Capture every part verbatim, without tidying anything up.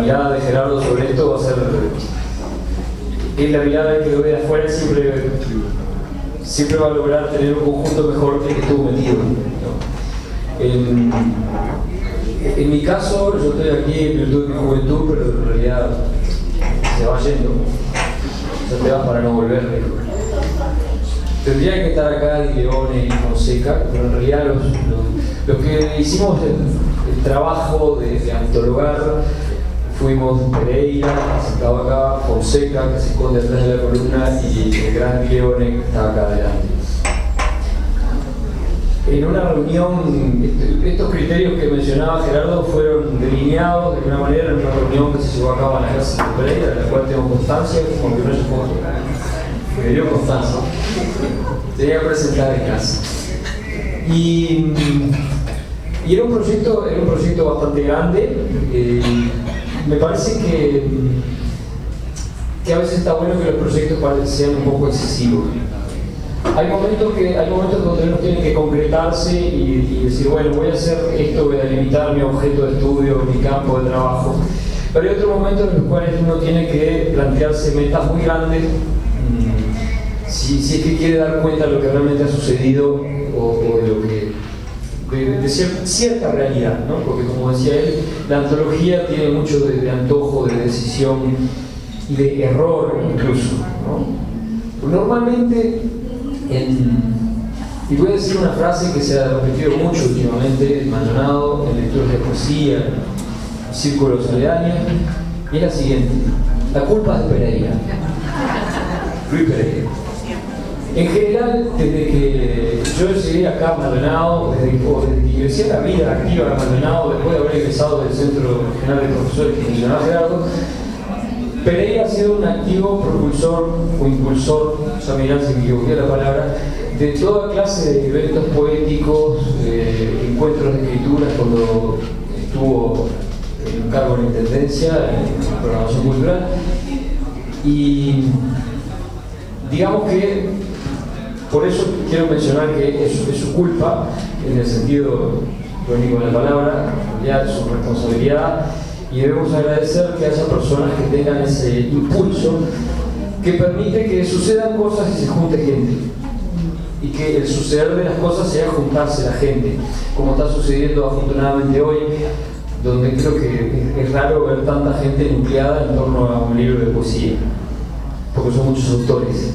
mirada de Gerardo sobre esto va a ser, es la mirada que lo ve de afuera, siempre, siempre va a lograr tener un conjunto mejor que el que estuvo metido, ¿no? En, en mi caso, yo estoy aquí en virtud de mi juventud, pero en realidad se va yendo, ya te vas para no volver. Tendría que estar acá Di Leone y Fonseca, pero en realidad los, los, los que hicimos el, el trabajo de, de antologar fuimos Pereira, sentado acá, Fonseca, que se esconde atrás de la columna, y el gran Di Leone, que está acá adelante. En una reunión, estos criterios que mencionaba Gerardo fueron delineados de alguna manera en una reunión que se llevó a cabo en la casa de Pereira, de la cual tengo constancia, aunque no es foto. Me dio constancia. Tenía que presentar en casa. Y, y era un proyecto, era un proyecto bastante grande. Eh, me parece que, que a veces está bueno que los proyectos sean un poco excesivos. Hay momentos, que, hay momentos donde uno tiene que concretarse y, y decir, bueno, voy a hacer esto, voy a delimitar mi objeto de estudio, mi campo de trabajo. Pero hay otros momentos en los cuales uno tiene que plantearse metas muy grandes, si, si es que quiere dar cuenta de lo que realmente ha sucedido o, o de lo que de, de cier, cierta realidad, ¿no? Porque como decía él, la antología tiene mucho de, de antojo, de decisión y de error incluso, ¿no? Normalmente en, y voy a decir una frase que se ha repetido mucho últimamente en Maldonado, en lecturas de poesía, en círculos aledaños, y es la siguiente: la culpa es de Pereira, Luis Pereira. En general, desde que yo llegué acá a Maldonado, desde, desde que ingresé a la vida activa de Maldonado, después de haber egresado del Centro Regional de Profesores que mencionaba Gerardo, Pereira ha sido un activo propulsor o impulsor, ya me dirán si me equivoqué la palabra, de toda clase de eventos poéticos, eh, encuentros de escrituras cuando estuvo en un cargo en intendencia, en programación cultural. Y digamos que por eso quiero mencionar que es, es su culpa, en el sentido irónico de la palabra, ya es su responsabilidad, y debemos agradecer que haya personas que tengan ese impulso que permite que sucedan cosas y se junte gente, y que el suceder de las cosas sea juntarse la gente, como está sucediendo afortunadamente hoy, donde creo que es raro ver tanta gente nucleada en torno a un libro de poesía, porque son muchos autores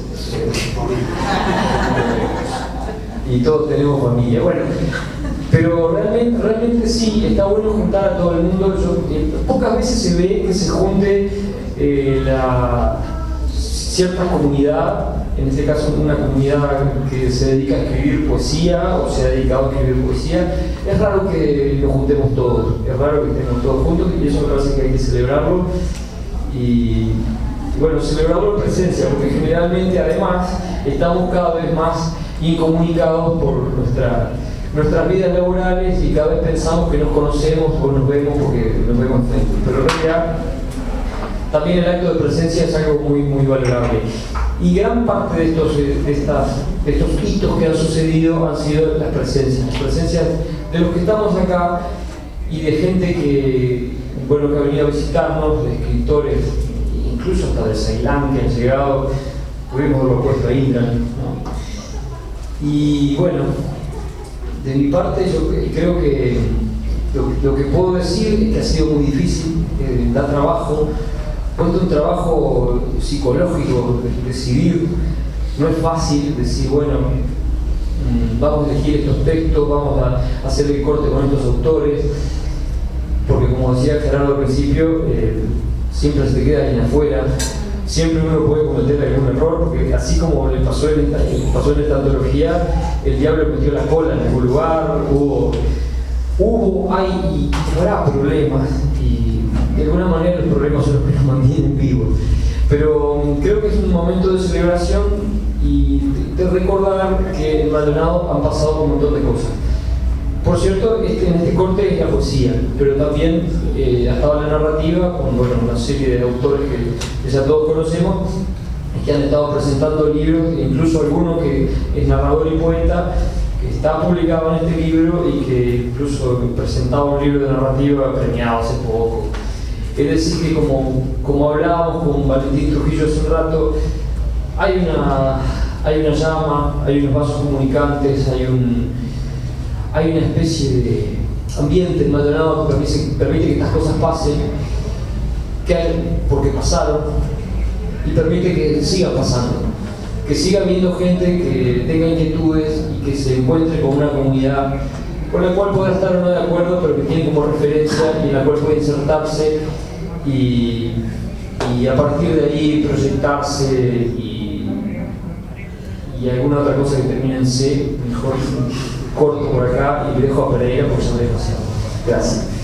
y todos tenemos familia. Bueno, pero realmente, realmente sí, está bueno juntar a todo el mundo. Yo, eh, pocas veces se ve que se junte eh, la, cierta comunidad, en este caso una comunidad que se dedica a escribir poesía o se ha dedicado a escribir poesía. Es raro que nos juntemos todos, es raro que estemos todos juntos, y eso me parece que hay que celebrarlo. Y Y bueno, celebrarlo en presencia, porque generalmente además estamos cada vez más incomunicados por nuestra, nuestras vidas laborales, y cada vez pensamos que nos conocemos o nos vemos porque nos vemos frente. Pero en realidad también el acto de presencia es algo muy, muy valorable. Y gran parte de estos, de, estas, de estos hitos que han sucedido han sido las presencias, las presencias de los que estamos acá y de gente que, bueno, que ha venido a visitarnos, de escritores, incluso hasta de Ceilán, que han llegado, pudimos haberlo puesto a Indra, ¿no? Y bueno, de mi parte yo creo que lo, lo que puedo decir es que ha sido muy difícil, eh, da trabajo, cuesta un trabajo psicológico de, decidir, no es fácil decir, bueno, mmm, vamos a elegir estos textos, vamos a hacer el corte con estos autores, porque como decía Gerardo al principio, eh, siempre se te queda alguien afuera, siempre uno puede cometer algún error, porque así como le pasó en esta, pasó en esta antología, el diablo metió la cola en algún lugar, hubo, hubo, hay y habrá problemas, y de alguna manera los problemas son los que nos mantienen vivos. Pero um, creo que es un momento de celebración y de recordar que en Maldonado han pasado un montón de cosas. Por cierto, este, en este corte es la poesía, pero también eh, ha estado la narrativa con, bueno, una serie de autores que, que ya todos conocemos, que han estado presentando libros, incluso alguno que es narrador y poeta, que está publicado en este libro y que incluso presentaba un libro de narrativa premiado hace poco. Es decir, que como, como hablábamos con Valentín Trujillo hace un rato, hay una, hay una llama, hay unos vasos comunicantes, hay, un, hay una especie de ambiente en Maldonado que permite, permite que estas cosas pasen, que hay, porque pasaron, y permite que sigan pasando, que siga habiendo gente que tenga inquietudes y que se encuentre con una comunidad con la cual podrá estar o no de acuerdo, pero que tiene como referencia y en la cual puede insertarse y, y a partir de ahí proyectarse y, y alguna otra cosa que termine en C. Mejor corto por acá y dejo a Pereira porque ya me he pasado. Gracias.